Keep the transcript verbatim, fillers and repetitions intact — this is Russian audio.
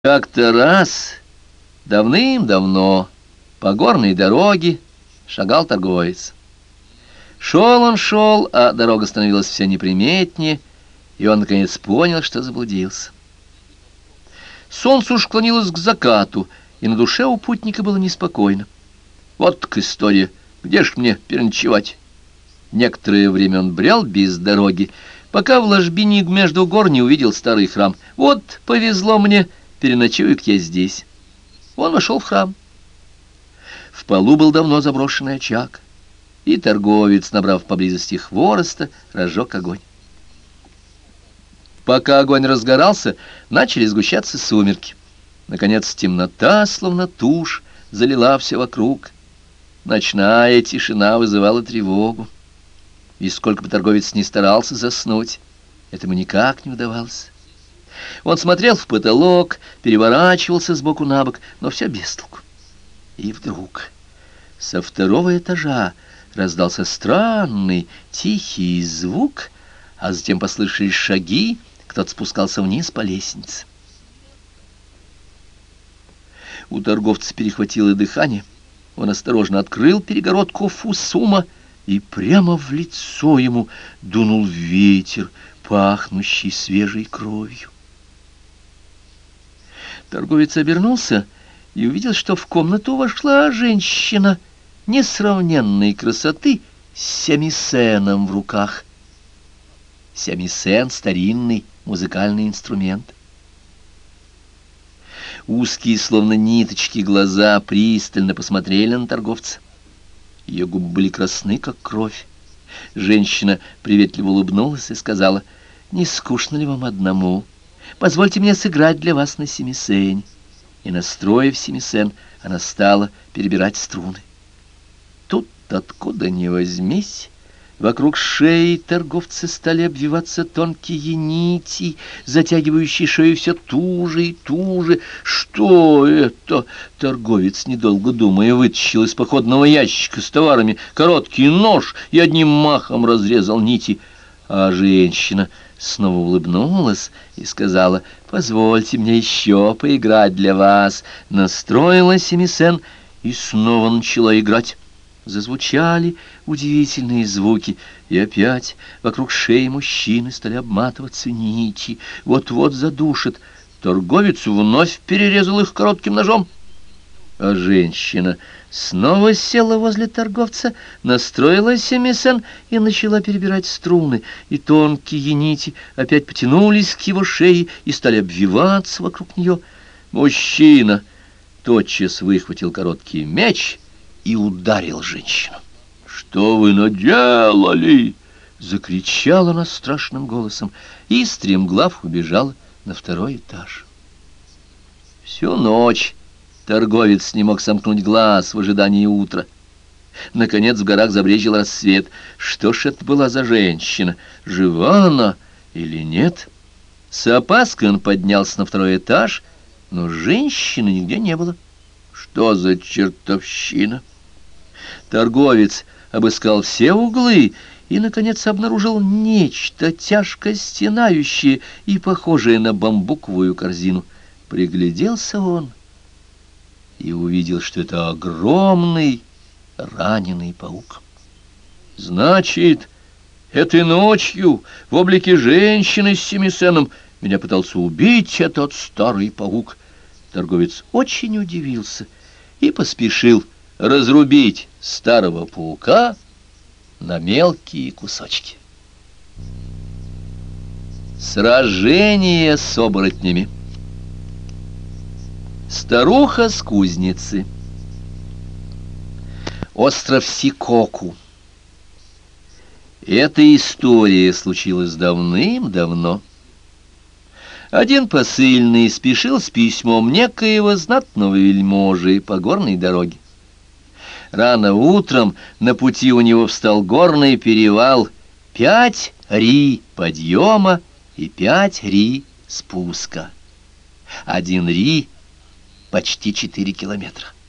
Как-то раз, давным-давно, по горной дороге шагал торговец. Шел он, шел, а дорога становилась все неприметнее, и он, наконец, понял, что заблудился. Солнце уж клонилось к закату, и на душе у путника было неспокойно. Вот так история, где ж мне переночевать? Некоторое время он брел без дороги, пока в ложбине между гор не увидел старый храм. Вот повезло мне, переночую-ка я здесь. Он вошел в храм. В полу был давно заброшенный очаг, и торговец, набрав поблизости хвороста, разжег огонь. Пока огонь разгорался, начали сгущаться сумерки. Наконец темнота, словно тушь, залила все вокруг. Ночная тишина вызывала тревогу. И сколько бы торговец ни старался заснуть, этому никак не удавалось. Он смотрел в потолок, переворачивался с боку на бок, но все без толку. И вдруг со второго этажа раздался странный, тихий звук, а затем послышались шаги, кто-то спускался вниз по лестнице. У торговца перехватило дыхание. Он осторожно открыл перегородку фусума, и прямо в лицо ему дунул ветер, пахнущий свежей кровью. Торговец обернулся и увидел, что в комнату вошла женщина несравненной красоты с сямисеном в руках. Сямисен — старинный музыкальный инструмент. Узкие, словно ниточки, глаза пристально посмотрели на торговца. Ее губы были красны, как кровь. Женщина приветливо улыбнулась и сказала: «Не скучно ли вам одному? Позвольте мне сыграть для вас на семисене». И, настроив семисен, она стала перебирать струны. Тут, откуда ни возьмись, вокруг шеи торговца стали обвиваться тонкие нити, затягивающие шею все туже и туже. Что это? Торговец, недолго думая, вытащил из походного ящика с товарами короткий нож и одним махом разрезал нити. А женщина снова улыбнулась и сказала: «Позвольте мне еще поиграть для вас». Настроила семисен и снова начала играть. Зазвучали удивительные звуки, и опять вокруг шеи мужчины стали обматываться нити. Вот-вот задушат. Торговец вновь перерезал их коротким ножом. А женщина снова села возле торговца, настроила семисен и начала перебирать струны, и тонкие нити опять потянулись к его шее и стали обвиваться вокруг нее. Мужчина тотчас выхватил короткий меч и ударил женщину. «Что вы наделали?» — закричала она страшным голосом, и стремглав убежала на второй этаж. Всю ночь торговец не мог сомкнуть глаз в ожидании утра. Наконец в горах забрезжил рассвет. Что ж это была за женщина? Жива она или нет? С опаской он поднялся на второй этаж, но женщины нигде не было. Что за чертовщина? Торговец обыскал все углы и, наконец, обнаружил нечто тяжко стенающее и похожее на бамбуковую корзину. Пригляделся он и увидел, что это огромный раненый паук. Значит, этой ночью в облике женщины с семисеном меня пытался убить этот старый паук. Торговец очень удивился и поспешил разрубить старого паука на мелкие кусочки. Сражение с оборотнями. Старуха с кузницы. Остров Сикоку. Эта история случилась давным-давно. Один посыльный спешил с письмом некоего знатного вельможи по горной дороге. Рано утром на пути у него встал горный перевал, пять ри подъема и пять ри спуска. Один ри — почти четыре километра.